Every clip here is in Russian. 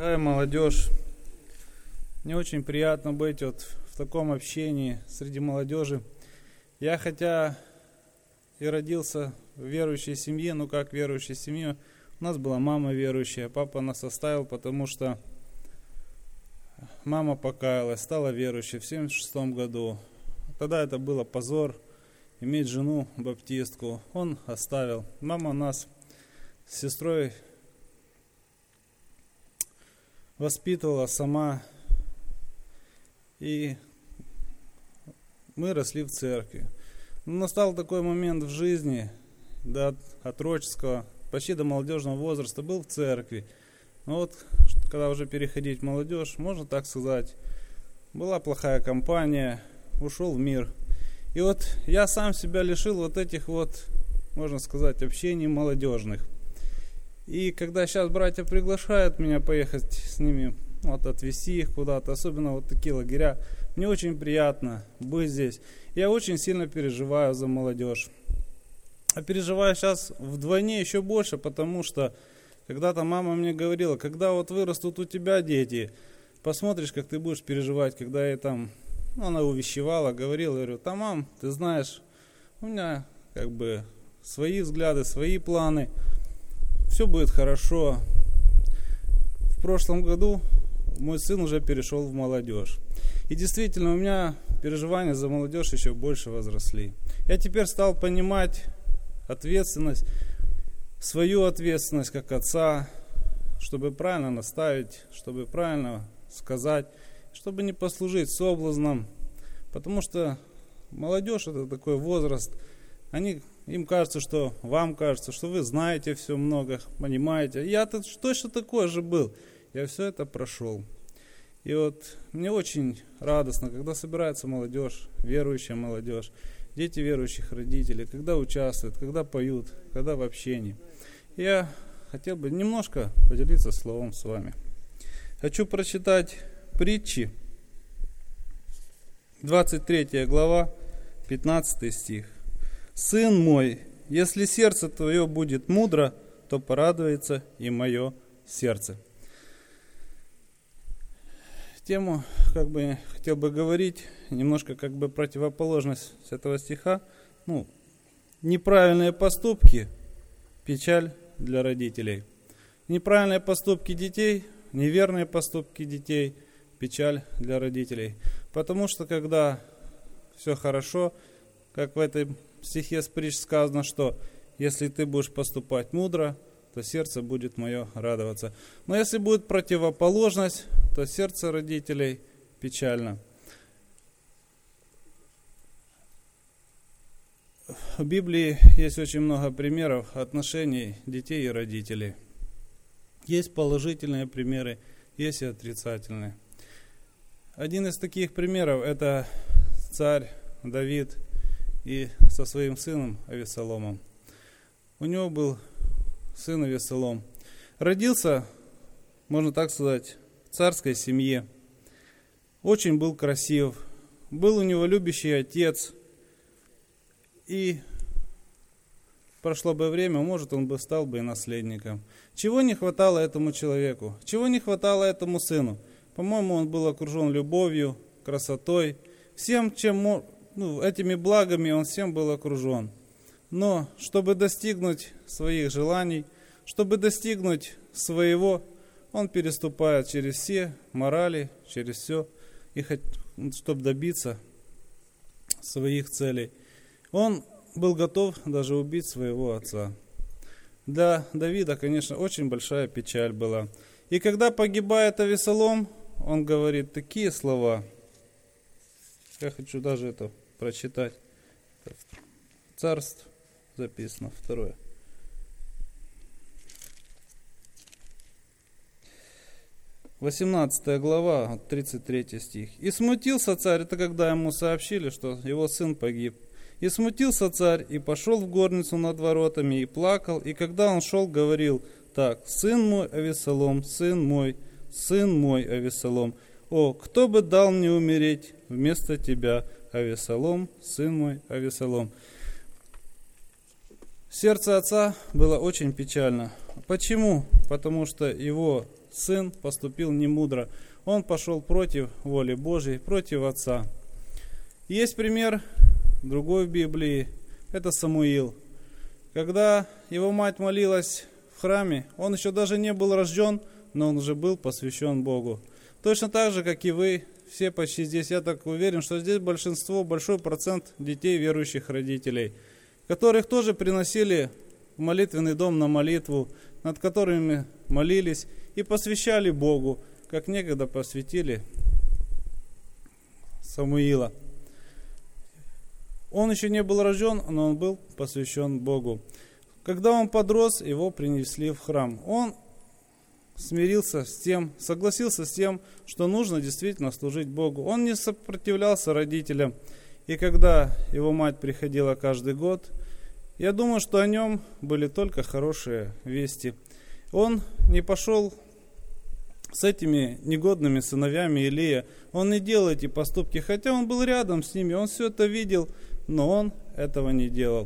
Дорогая молодежь, мне очень приятно быть в таком общении среди молодежи. Я хотя и родился в верующей семье, как верующей семье, у нас была мама верующая, папа нас оставил, потому что мама покаялась, стала верующей в 1976 году. Тогда это было позор, иметь жену баптистку. Он оставил. Мама нас с сестрой воспитывала сама, и мы росли в церкви. Но настал такой момент в жизни, до отроческого, почти до молодежного возраста, был в церкви. Но когда уже переходить в молодежь, можно так сказать, была плохая компания, ушел в мир. И я сам себя лишил этих можно сказать, общений молодежных. И когда сейчас братья приглашают меня поехать с ними, отвезти их куда-то, особенно такие лагеря, мне очень приятно быть здесь. Я очень сильно переживаю за молодежь. А переживаю сейчас вдвойне еще больше, потому что когда-то мама мне говорила, когда вырастут у тебя дети, посмотришь, как ты будешь переживать, когда она увещевала, говорила, говорю, мам, ты знаешь, у меня свои взгляды, свои планы, все будет хорошо. В прошлом году мой сын уже перешел в молодежь. И действительно, у меня переживания за молодежь еще больше возросли. Я теперь стал понимать ответственность, свою ответственность как отца, чтобы правильно наставить, чтобы правильно сказать, чтобы не послужить соблазном. Потому что молодежь — это такой возраст, им кажется, что вам кажется, что вы знаете все много, понимаете. Я-то точно такой же был. Я все это прошел. И мне очень радостно, когда собирается молодежь, верующая молодежь, дети верующих родителей, когда участвуют, когда поют, когда в общении. Я хотел бы немножко поделиться словом с вами. Хочу прочитать притчи, 23 глава, 15 стих. «Сын мой, если сердце твое будет мудро, то порадуется и мое сердце». Тему, хотел бы говорить, немножко противоположность с этого стиха. Неправильные поступки – печаль для родителей. Неправильные поступки детей, неверные поступки детей – печаль для родителей. Потому что когда все хорошо, как в этой стихе с притч сказано, что если ты будешь поступать мудро, то сердце будет мое радоваться. Но если будет противоположность, то сердце родителей печально. В Библии есть очень много примеров отношений детей и родителей. Есть положительные примеры, есть и отрицательные. Один из таких примеров – это царь Давид и со своим сыном Авессаломом. У него был сын Авессалом. Родился, можно так сказать, в царской семье. Очень был красив. Был у него любящий отец. И прошло бы время, может, он стал бы и наследником. Чего не хватало этому человеку? Чего не хватало этому сыну? По-моему, он был окружен любовью, красотой. Всем, этими благами он всем был окружен. Но, чтобы достигнуть своих желаний, чтобы достигнуть своего, он переступает через все морали, через все, и чтобы добиться своих целей. Он был готов даже убить своего отца. Для Давида, конечно, очень большая печаль была. И когда погибает Авессалом, он говорит такие слова. Я хочу даже это прочитать. Царств записано, 2. 18 глава, 33 стих. «И смутился царь», это когда ему сообщили, что его сын погиб. «И смутился царь, и пошел в горницу над воротами, и плакал, и когда он шел, говорил так: сын мой Авессалом, сын мой Авессалом, о, кто бы дал мне умереть вместо тебя, Авессалом, сын мой Авессалом». Сердце отца было очень печально. Почему? Потому что его сын поступил немудро. Он пошел против воли Божьей, против отца. Есть пример другой в Библии. Это Самуил. Когда его мать молилась в храме, он еще даже не был рожден, но он уже был посвящен Богу. Точно так же, как и вы, все почти здесь, я так уверен, что здесь большой процент детей верующих родителей, которых тоже приносили в молитвенный дом на молитву, над которыми молились и посвящали Богу, как некогда посвятили Самуила. Он еще не был рожден, но он был посвящен Богу. Когда он подрос, его принесли в храм. Он смирился с тем, согласился с тем, что нужно действительно служить Богу. Он не сопротивлялся родителям. И когда его мать приходила каждый год, я думаю, что о нем были только хорошие вести. Он не пошел с этими негодными сыновьями Илия. Он не делал эти поступки, хотя он был рядом с ними, он все это видел, но он этого не делал.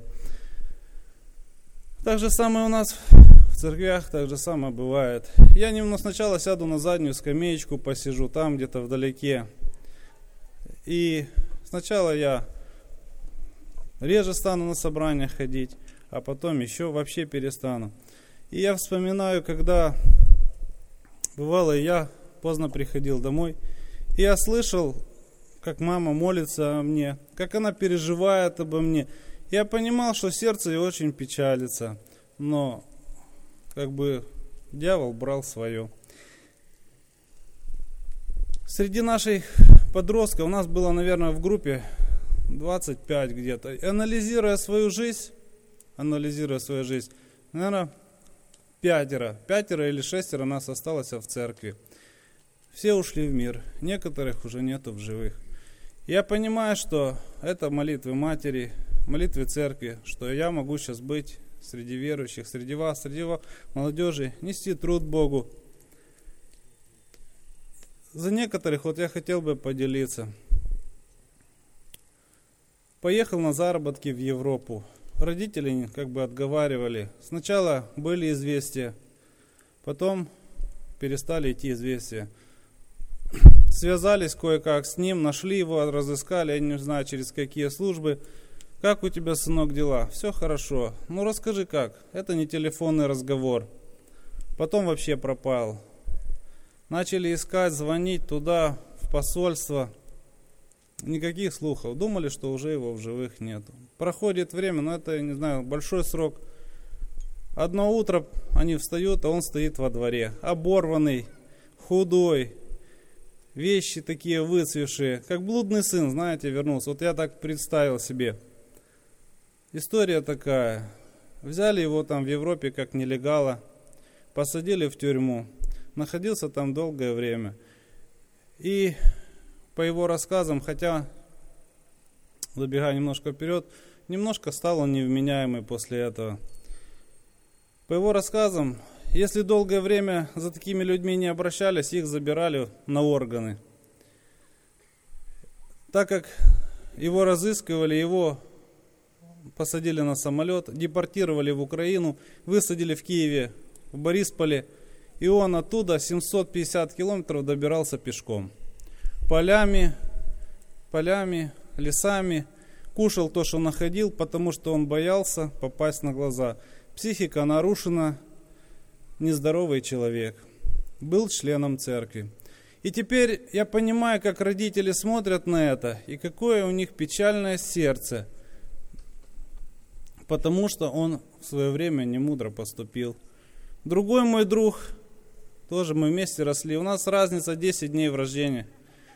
Так же самое у нас в церквях, так же самое бывает. Я сначала сяду на заднюю скамеечку, посижу там где-то вдалеке. И сначала я реже стану на собраниях ходить, а потом еще вообще перестану. И я вспоминаю, когда бывало, я поздно приходил домой, и я слышал, как мама молится о мне, как она переживает обо мне. Я понимал, что сердце ее очень печалится, но дьявол брал свое. Среди наших подростков, у нас было, наверное, в группе 25 где-то. И анализируя свою жизнь, наверное, пятеро или шестеро нас осталось в церкви. Все ушли в мир, некоторых уже нету в живых. Я понимаю, что это молитвы матери, молитвы церкви, что я могу сейчас быть среди верующих, среди вас, молодежи, нести труд Богу. За некоторых я хотел бы поделиться. Поехал на заработки в Европу. Родители отговаривали. Сначала были известия, потом перестали идти известия. Связались кое-как с ним, нашли его, разыскали, я не знаю через какие службы. Как у тебя, сынок, дела? Все хорошо. Ну расскажи как. Это не телефонный разговор. Потом вообще пропал. Начали искать, звонить туда, в посольство. Никаких слухов. Думали, что уже его в живых нету. Проходит время, но это, не знаю, большой срок. Одно утро они встают, а он стоит во дворе. Оборванный, худой. Вещи такие выцвевшие. Как блудный сын, знаете, вернулся. Вот я так представил себе. История такая. Взяли его там в Европе как нелегала. Посадили в тюрьму. Находился там долгое время. И по его рассказам, хотя, забегая немножко вперед, немножко стал он невменяемый после этого. По его рассказам, если долгое время за такими людьми не обращались, их забирали на органы. Так как его разыскивали, его посадили на самолет, депортировали в Украину, высадили в Киеве, в Борисполе, и он оттуда 750 километров добирался пешком. Полями, лесами, кушал то, что находил, потому что он боялся попасть на глаза. Психика нарушена, нездоровый человек. Был членом церкви. И теперь я понимаю, как родители смотрят на это, и какое у них печальное сердце, потому что он в свое время немудро поступил. Другой мой друг, тоже мы вместе росли, у нас разница 10 дней в рождении.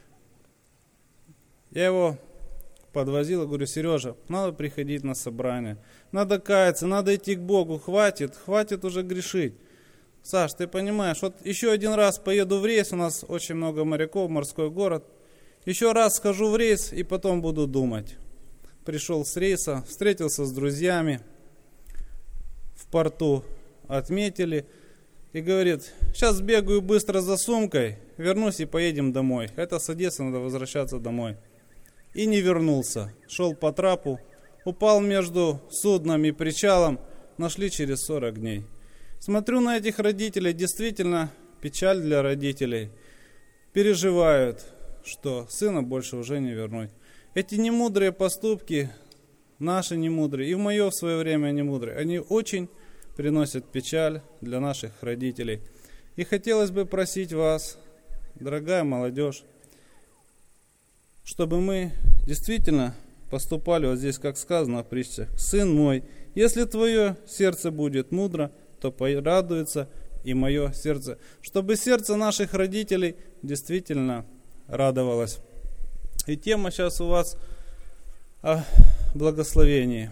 Я его подвозил и говорю: Сережа, надо приходить на собрание, надо каяться, надо идти к Богу, хватит уже грешить. Саш, ты понимаешь, вот еще один раз поеду в рейс, у нас очень много моряков, морской город. Еще раз схожу в рейс и потом буду думать. Пришел с рейса, встретился с друзьями в порту, отметили. И говорит: сейчас сбегаю быстро за сумкой, вернусь и поедем домой. Это с Одессы, надо возвращаться домой. И не вернулся. Шел по трапу, упал между судном и причалом, нашли через 40 дней. Смотрю на этих родителей, действительно печаль для родителей, переживают, что сына больше уже не вернуть. Эти немудрые поступки, наши немудрые, и в мое в свое время немудрые, они очень приносят печаль для наших родителей. И хотелось бы просить вас, дорогая молодежь, чтобы мы действительно поступали вот здесь, как сказано в притче: «Сын мой, если твое сердце будет мудро, то порадуется и мое сердце». Чтобы сердце наших родителей действительно радовалось. И тема сейчас у вас о благословении.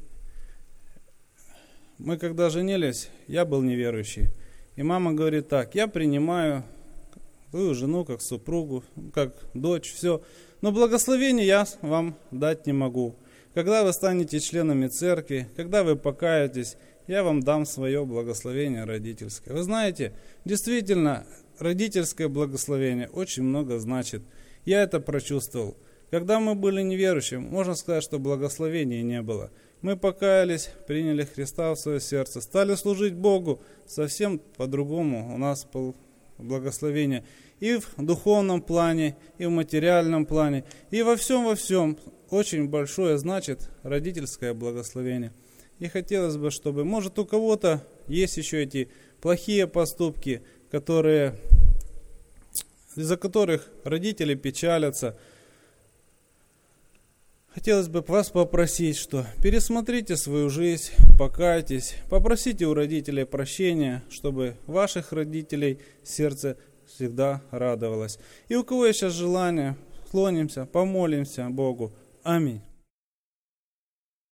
Мы когда женились, я был неверующий. И мама говорит так: я принимаю твою жену как супругу, как дочь, все. Но благословение я вам дать не могу. Когда вы станете членами церкви, когда вы покаетесь, я вам дам свое благословение родительское. Вы знаете, действительно, родительское благословение очень много значит. Я это прочувствовал. Когда мы были неверующими, можно сказать, что благословения не было. Мы покаялись, приняли Христа в свое сердце, стали служить Богу. Совсем по-другому у нас благословение. И в духовном плане, и в материальном плане, и во всем очень большое значит родительское благословение. И хотелось бы, чтобы, может, у кого-то есть еще эти плохие поступки, из-за которых родители печалятся. Хотелось бы вас попросить, что пересмотрите свою жизнь, покайтесь, попросите у родителей прощения, чтобы ваших родителей сердце всегда радовалось. И у кого есть сейчас желание, склонимся, помолимся Богу. Аминь.